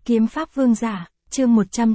Kiếm pháp vương giả, chương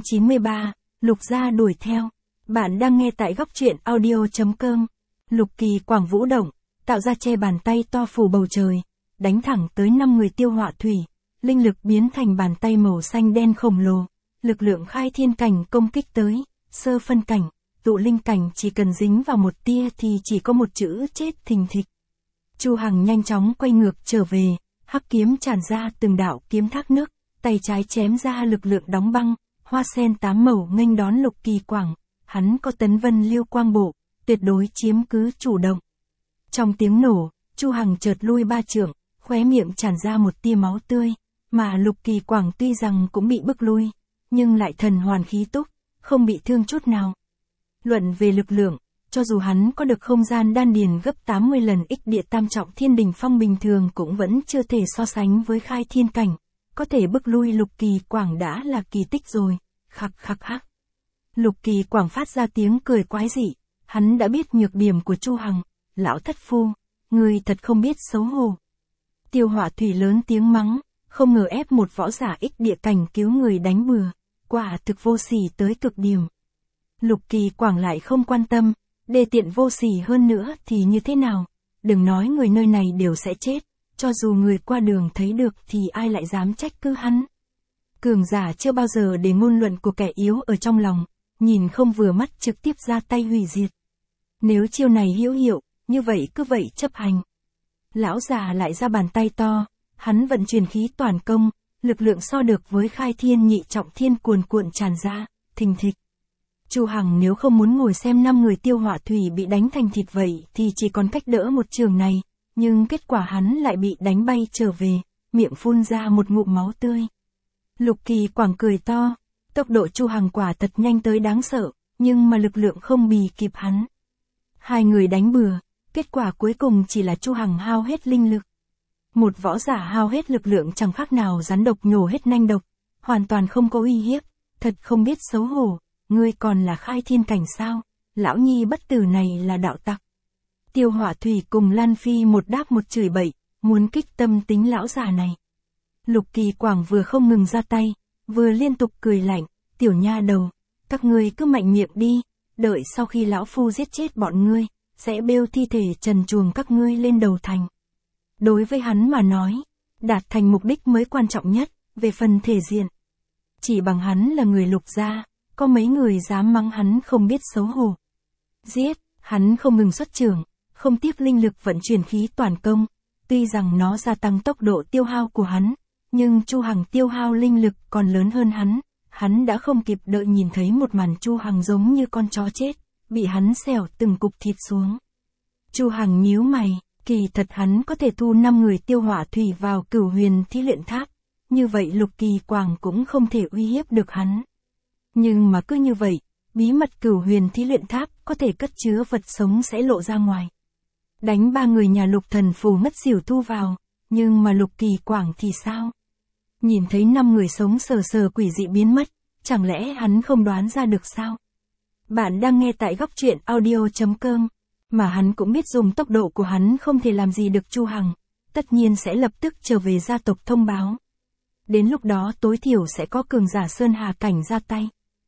193, Lục gia đuổi theo. Bạn đang nghe tại góc truyện audio.com. Lục Kỳ Quảng vũ động, tạo ra che bàn tay to phủ bầu trời, đánh thẳng tới 5 người tiêu hỏa thủy, linh lực biến thành bàn tay màu xanh đen khổng lồ, lực lượng khai thiên cảnh công kích tới, sơ phân cảnh, tụ linh cảnh chỉ cần dính vào một tia thì chỉ có một chữ chết thình thịch. Chu Hằng nhanh chóng quay ngược trở về, hắc kiếm tràn ra từng đạo kiếm thác nước, tay trái chém ra lực lượng đóng băng, hoa sen 8 màu nghênh đón Lục Kỳ Quảng, hắn có tấn vân liêu quang bộ, tuyệt đối chiếm cứ chủ động. Trong tiếng nổ, Chu Hằng chợt lui 3 trượng, khóe miệng tràn ra một tia máu tươi, mà Lục Kỳ Quảng tuy rằng cũng bị bức lui, nhưng lại thần hoàn khí túc, không bị thương chút nào. Luận về lực lượng, cho dù hắn có được không gian đan điền gấp 80 lần ích địa tam trọng thiên đỉnh phong bình thường cũng vẫn chưa thể so sánh với khai thiên cảnh, có thể bức lui Lục Kỳ Quảng đã là kỳ tích rồi, khắc khắc hắc. Lục Kỳ Quảng phát ra tiếng cười quái dị, hắn đã biết nhược điểm của Chu Hằng, lão thất phu, người thật không biết xấu hổ. Tiêu Hỏa Thủy lớn tiếng mắng, không ngờ ép một võ giả ích địa cảnh cứu người đánh bừa, quả thực vô sỉ tới cực điểm. Lục Kỳ Quảng lại không quan tâm, đề tiện vô sỉ hơn nữa thì như thế nào, đừng nói người nơi này đều sẽ chết, cho dù người qua đường thấy được thì ai lại dám trách cứ hắn. Cường giả chưa bao giờ để ngôn luận của kẻ yếu ở trong lòng, nhìn không vừa mắt trực tiếp ra tay hủy diệt. Nếu chiêu này hữu hiệu, như vậy cứ vậy chấp hành. Lão già lại ra bàn tay to, hắn vận chuyển khí toàn công, lực lượng so được với khai thiên nhị trọng thiên cuồn cuộn tràn ra, thình thịch. Chu Hằng nếu không muốn ngồi xem 5 người tiêu hỏa thủy bị đánh thành thịt vậy thì chỉ còn cách đỡ một trường này, nhưng kết quả hắn lại bị đánh bay trở về, miệng phun ra một ngụm máu tươi. Lục Kỳ Quảng cười to, tốc độ Chu Hằng quả thật nhanh tới đáng sợ, nhưng mà lực lượng không bì kịp hắn. Hai người đánh bừa, kết quả cuối cùng chỉ là Chu Hằng hao hết linh lực. Một võ giả hao hết lực lượng chẳng khác nào rắn độc nhổ hết nanh độc, hoàn toàn không có uy hiếp, thật không biết xấu hổ, ngươi còn là khai thiên cảnh sao, lão nhi bất tử này là đạo tặc. Tiêu Hỏa Thủy cùng Lan Phi một đáp một chửi bậy, muốn kích tâm tính lão già này. Lục Kỳ Quảng vừa không ngừng ra tay, vừa liên tục cười lạnh, tiểu nha đầu, các ngươi cứ mạnh miệng đi, đợi sau khi lão phu giết chết bọn ngươi, sẽ bêu thi thể trần truồng các ngươi lên đầu thành. Đối với hắn mà nói, đạt thành mục đích mới quan trọng nhất, về phần thể diện. Chỉ bằng hắn là người Lục gia, có mấy người dám mắng hắn không biết xấu hổ. Giết, hắn không ngừng xuất trưởng, không tiếc linh lực vận chuyển khí toàn công, tuy rằng nó gia tăng tốc độ tiêu hao của hắn, nhưng Chu Hằng tiêu hao linh lực còn lớn hơn hắn đã không kịp đợi nhìn thấy một màn Chu Hằng giống như con chó chết, bị hắn xẻo từng cục thịt xuống. Chu Hằng nhíu mày, kỳ thật hắn có thể thu 5 người tiêu hỏa thủy vào Cửu Huyền Thí Luyện Tháp, như vậy Lục Kỳ Quảng cũng không thể uy hiếp được hắn. Nhưng mà cứ như vậy, bí mật Cửu Huyền Thí Luyện Tháp có thể cất chứa vật sống sẽ lộ ra ngoài. Đánh 3 người nhà Lục thần phù ngất xỉu thu vào, nhưng mà Lục Kỳ Quảng thì sao? Nhìn thấy 5 người sống sờ sờ quỷ dị biến mất, chẳng lẽ hắn không đoán ra được sao? Bạn đang nghe tại góc truyện audio.com, mà hắn cũng biết dùng tốc độ của hắn không thể làm gì được Chu Hằng, tất nhiên sẽ lập tức trở về gia tộc thông báo. Đến lúc đó tối thiểu sẽ có cường giả Sơn Hà cảnh ra tay.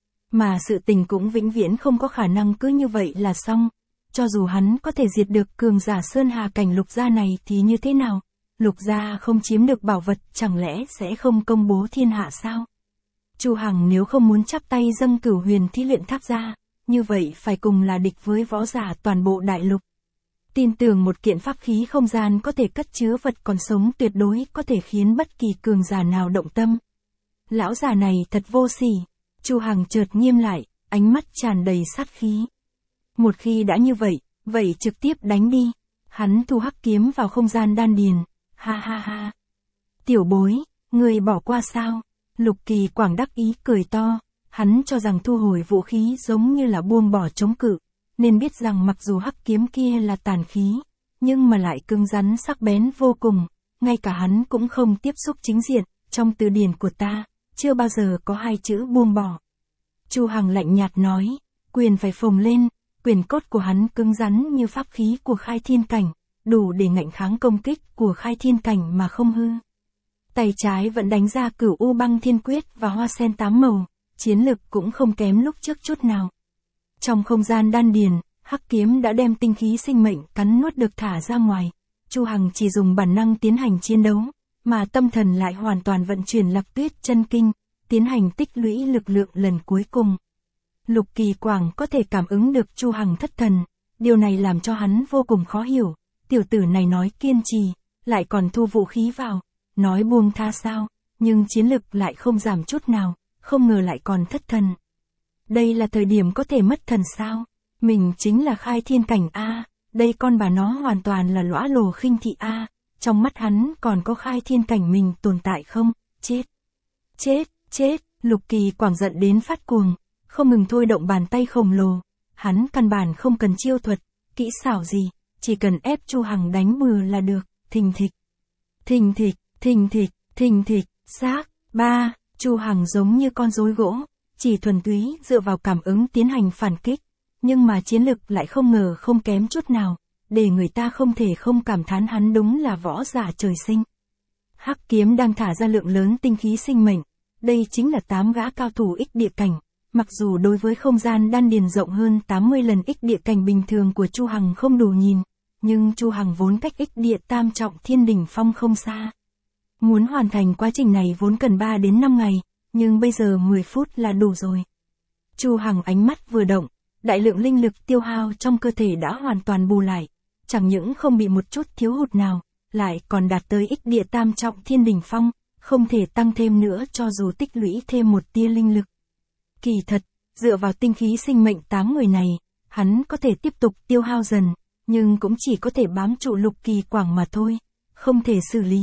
Mà sự tình cũng vĩnh viễn không có khả năng cứ như vậy là xong, cho dù hắn có thể diệt được cường giả Sơn Hà cảnh Lục gia này thì như thế nào? Lục gia không chiếm được bảo vật chẳng lẽ sẽ không công bố thiên hạ sao? Chu Hằng nếu không muốn chắp tay dâng Cửu Huyền Thí Luyện Tháp ra, như vậy phải cùng là địch với võ giả toàn bộ đại lục. Tin tưởng một kiện pháp khí không gian có thể cất chứa vật còn sống tuyệt đối có thể khiến bất kỳ cường giả nào động tâm. Lão già này thật vô sỉ. Chu Hằng chợt nghiêm lại, ánh mắt tràn đầy sát khí. Một khi đã như vậy, vậy trực tiếp đánh đi. Hắn thu hắc kiếm vào không gian đan điền. Ha ha ha. Tiểu bối, người bỏ qua sao? Lục Kỳ Quảng đắc ý cười to. Hắn cho rằng thu hồi vũ khí giống như là buông bỏ chống cự, nên biết rằng mặc dù hắc kiếm kia là tàn khí, nhưng mà lại cứng rắn sắc bén vô cùng, ngay cả hắn cũng không tiếp xúc chính diện, trong từ điển của ta, chưa bao giờ có 2 chữ buông bỏ. Chu Hằng lạnh nhạt nói, quyền phải phồng lên, quyền cốt của hắn cứng rắn như pháp khí của khai thiên cảnh, đủ để ngạnh kháng công kích của khai thiên cảnh mà không hư. tay trái vẫn đánh ra Cửu U Băng Thiên Quyết và Hoa Sen 8 màu, chiến lực cũng không kém lúc trước chút nào. Trong không gian đan điền, hắc kiếm đã đem tinh khí sinh mệnh cắn nuốt được thả ra ngoài. Chu Hằng chỉ dùng bản năng tiến hành chiến đấu, mà tâm thần lại hoàn toàn vận chuyển Lạc Tuyết chân kinh, tiến hành tích lũy lực lượng lần cuối cùng. Lục Kỳ Quảng có thể cảm ứng được Chu Hằng thất thần, điều này làm cho hắn vô cùng khó hiểu, tiểu tử này nói kiên trì, lại còn thu vũ khí vào, nói buông tha sao, nhưng chiến lực lại không giảm chút nào, không ngờ lại còn thất thần. Đây là thời điểm có thể mất thần sao? Mình chính là khai thiên cảnh A, đây con bà nó hoàn toàn là lõa lồ khinh thị A, trong mắt hắn còn có khai thiên cảnh mình tồn tại không? Chết! Chết! Chết! Lục Kỳ Quảng giận đến phát cuồng, không ngừng thôi động bàn tay khổng lồ, hắn căn bản không cần chiêu thuật, kỹ xảo gì, chỉ cần ép Chu Hằng đánh bừa là được, thình thịch. Thình thịch, thình thịch, thình thịch, xác, ba, Chu Hằng giống như con rối gỗ, chỉ thuần túy dựa vào cảm ứng tiến hành phản kích, nhưng mà chiến lực lại không ngờ không kém chút nào, để người ta không thể không cảm thán hắn đúng là võ giả trời sinh. Hắc kiếm đang thả ra lượng lớn tinh khí sinh mệnh, đây chính là 8 gã cao thủ ích địa cảnh, mặc dù đối với không gian đan điền rộng hơn 80 lần ích địa cảnh bình thường của Chu Hằng không đủ nhìn, nhưng Chu Hằng vốn cách ích địa tam trọng thiên đỉnh phong không xa. Muốn hoàn thành quá trình này vốn cần 3 đến 5 ngày, nhưng bây giờ 10 phút là đủ rồi. Chu Hằng ánh mắt vừa động, đại lượng linh lực tiêu hao trong cơ thể đã hoàn toàn bù lại, chẳng những không bị một chút thiếu hụt nào, lại còn đạt tới ích địa tam trọng thiên đỉnh phong, không thể tăng thêm nữa cho dù tích lũy thêm một tia linh lực. Kỳ thật, dựa vào tinh khí sinh mệnh 8 người này, hắn có thể tiếp tục tiêu hao dần, nhưng cũng chỉ có thể bám trụ Lục Kỳ Quảng mà thôi, không thể xử lý.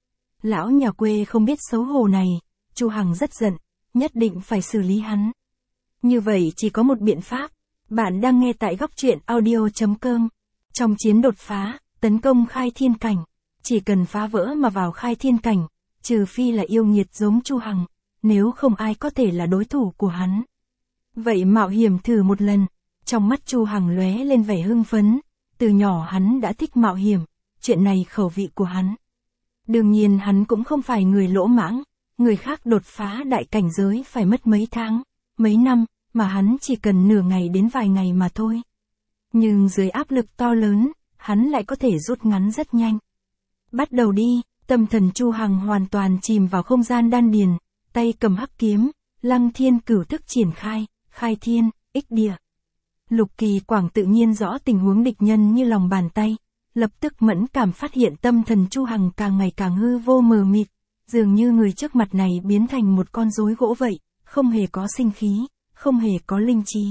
Lão nhà quê không biết xấu hổ này, Chu Hằng rất giận, nhất định phải xử lý hắn. Như vậy chỉ có một biện pháp, bạn đang nghe tại góc truyện audio.com. Trong chiến đột phá, tấn công khai thiên cảnh, chỉ cần phá vỡ mà vào khai thiên cảnh, trừ phi là yêu nghiệt giống Chu Hằng, nếu không ai có thể là đối thủ của hắn. Vậy mạo hiểm thử một lần, trong mắt Chu Hằng lóe lên vẻ hưng phấn, từ nhỏ hắn đã thích mạo hiểm, chuyện này khẩu vị của hắn. Đương nhiên hắn cũng không phải người lỗ mãng, người khác đột phá đại cảnh giới phải mất mấy tháng, mấy năm, mà hắn chỉ cần nửa ngày đến vài ngày mà thôi. Nhưng dưới áp lực to lớn, hắn lại có thể rút ngắn rất nhanh. Bắt đầu đi, tâm thần Chu Hằng hoàn toàn chìm vào không gian đan điền, tay cầm hắc kiếm, Lăng Thiên Cửu Thức triển khai, khai thiên, ích địa. Lục Kỳ Quảng tự nhiên rõ tình huống địch nhân như lòng bàn tay, lập tức mẫn cảm phát hiện tâm thần Chu Hằng càng ngày càng hư vô mờ mịt, dường như người trước mặt này biến thành một con rối gỗ vậy, không hề có sinh khí, không hề có linh trí.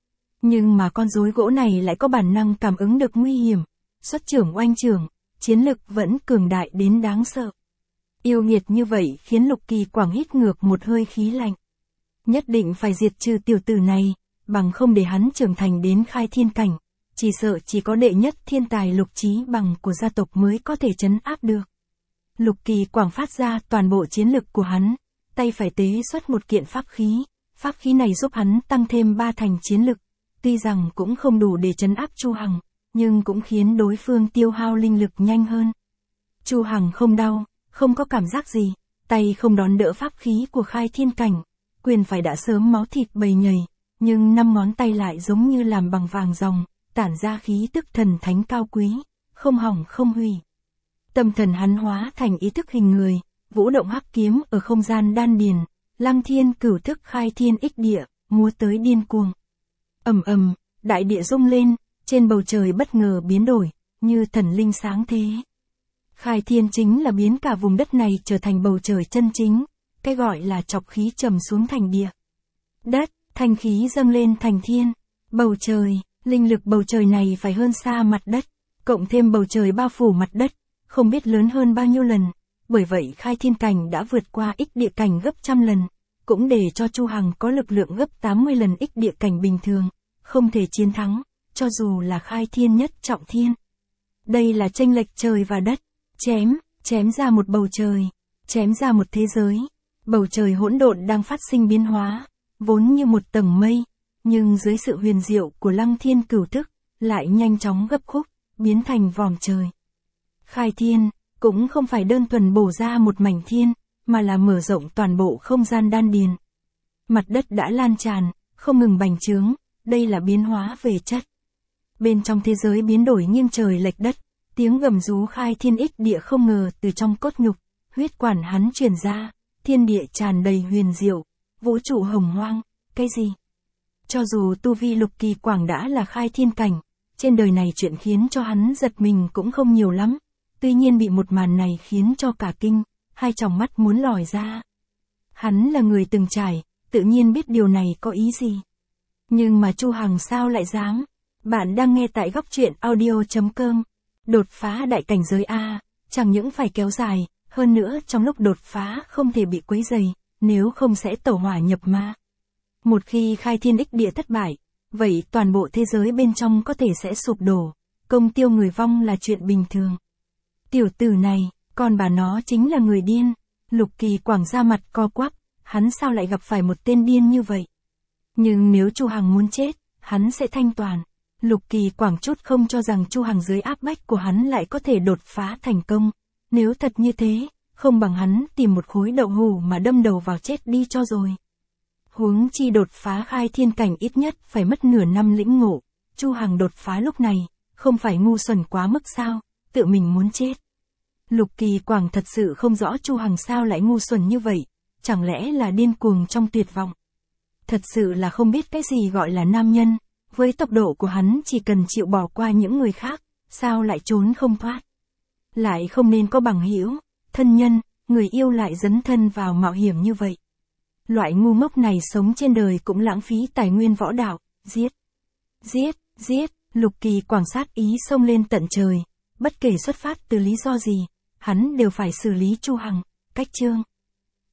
Nhưng mà con rối gỗ này lại có bản năng cảm ứng được nguy hiểm, xuất trưởng oanh trưởng, chiến lực vẫn cường đại đến đáng sợ. Yêu nghiệt như vậy khiến Lục Kỳ Quảng hít ngược một hơi khí lạnh. Nhất định phải diệt trừ tiểu tử này, bằng không để hắn trưởng thành đến khai thiên cảnh, chỉ sợ chỉ có đệ nhất thiên tài Lục Chí Bằng của gia tộc mới có thể trấn áp được. Lục Kỳ Quảng phát ra toàn bộ chiến lực của hắn, tay phải tế xuất một kiện pháp khí này giúp hắn tăng thêm 3 thành chiến lực, tuy rằng cũng không đủ để trấn áp Chu Hằng, nhưng cũng khiến đối phương tiêu hao linh lực nhanh hơn. Chu Hằng không đau, không có cảm giác gì, tay không đón đỡ pháp khí của khai thiên cảnh, quyền phải đã sớm máu thịt bầy nhầy, nhưng 5 ngón tay lại giống như làm bằng vàng ròng, tản ra khí tức thần thánh cao quý, không hỏng không hủy. Tâm thần hắn hóa thành ý thức hình người, vũ động hắc kiếm ở không gian đan điền, Lăng Thiên Cửu Thức khai thiên ích địa, múa tới điên cuồng. Ầm ầm, đại địa rung lên, trên bầu trời bất ngờ biến đổi, như thần linh sáng thế. Khai thiên chính là biến cả vùng đất này trở thành bầu trời chân chính, cái gọi là chọc khí trầm xuống thành địa. Đất, thanh khí dâng lên thành thiên, bầu trời, linh lực bầu trời này phải hơn xa mặt đất, cộng thêm bầu trời bao phủ mặt đất, không biết lớn hơn bao nhiêu lần, bởi vậy khai thiên cảnh đã vượt qua ích địa cảnh gấp trăm lần, cũng để cho Chu Hằng có lực lượng gấp 80 lần ích địa cảnh bình thường, không thể chiến thắng, cho dù là khai thiên nhất trọng thiên. Đây là chênh lệch trời và đất, chém ra một bầu trời, chém ra một thế giới, bầu trời hỗn độn đang phát sinh biến hóa, vốn như một tầng mây, nhưng dưới sự huyền diệu của Lăng Thiên Cửu Thức, lại nhanh chóng gấp khúc, biến thành vòm trời. Khai thiên, cũng không phải đơn thuần bổ ra một mảnh thiên, mà là mở rộng toàn bộ không gian đan điền. Mặt đất đã lan tràn, không ngừng bành trướng, đây là biến hóa về chất. Bên trong thế giới biến đổi nghiêng trời lệch đất, tiếng gầm rú khai thiên ích địa không ngờ từ trong cốt nhục, huyết quản hắn truyền ra, thiên địa tràn đầy huyền diệu, vũ trụ hồng hoang, cái gì? Cho dù tu vi Lục Kỳ Quảng đã là khai thiên cảnh, trên đời này chuyện khiến cho hắn giật mình cũng không nhiều lắm, tuy nhiên bị một màn này khiến cho cả kinh, hai tròng mắt muốn lòi ra. Hắn là người từng trải, tự nhiên biết điều này có ý gì. Nhưng mà Chu Hằng sao lại dám? Bạn đang nghe tại góc truyện audio.com. Đột phá đại cảnh giới A, chẳng những phải kéo dài, hơn nữa trong lúc đột phá không thể bị quấy rầy, nếu không sẽ tẩu hỏa nhập ma. Một khi khai thiên ích địa thất bại, vậy toàn bộ thế giới bên trong có thể sẽ sụp đổ, công tiêu người vong là chuyện bình thường. Tiểu tử này, còn bà nó chính là người điên. Lục Kỳ Quảng ra mặt co quắp, hắn sao lại gặp phải một tên điên như vậy? Nhưng nếu Chu Hằng muốn chết, hắn sẽ thanh toàn. Lục Kỳ Quảng chút không cho rằng Chu Hằng dưới áp bách của hắn lại có thể đột phá thành công. Nếu thật như thế, không bằng hắn tìm một khối đậu hũ mà đâm đầu vào chết đi cho rồi. Huống chi đột phá khai thiên cảnh ít nhất phải mất nửa năm lĩnh ngộ. Chu Hằng đột phá lúc này, không phải ngu xuẩn quá mức sao, tự mình muốn chết. Lục Kỳ Quảng thật sự không rõ Chu Hằng sao lại ngu xuẩn như vậy, chẳng lẽ là điên cuồng trong tuyệt vọng. Thật sự là không biết cái gì gọi là nam nhân, với tốc độ của hắn chỉ cần chịu bỏ qua những người khác, sao lại trốn không thoát. Lại không nên có bằng hữu, thân nhân, người yêu lại dấn thân vào mạo hiểm như vậy. Loại ngu ngốc này sống trên đời cũng lãng phí tài nguyên võ đạo, giết. Giết, giết, Lục Kỳ Quảng sát ý xông lên tận trời, bất kể xuất phát từ lý do gì, hắn đều phải xử lý Chu Hằng, cách chương.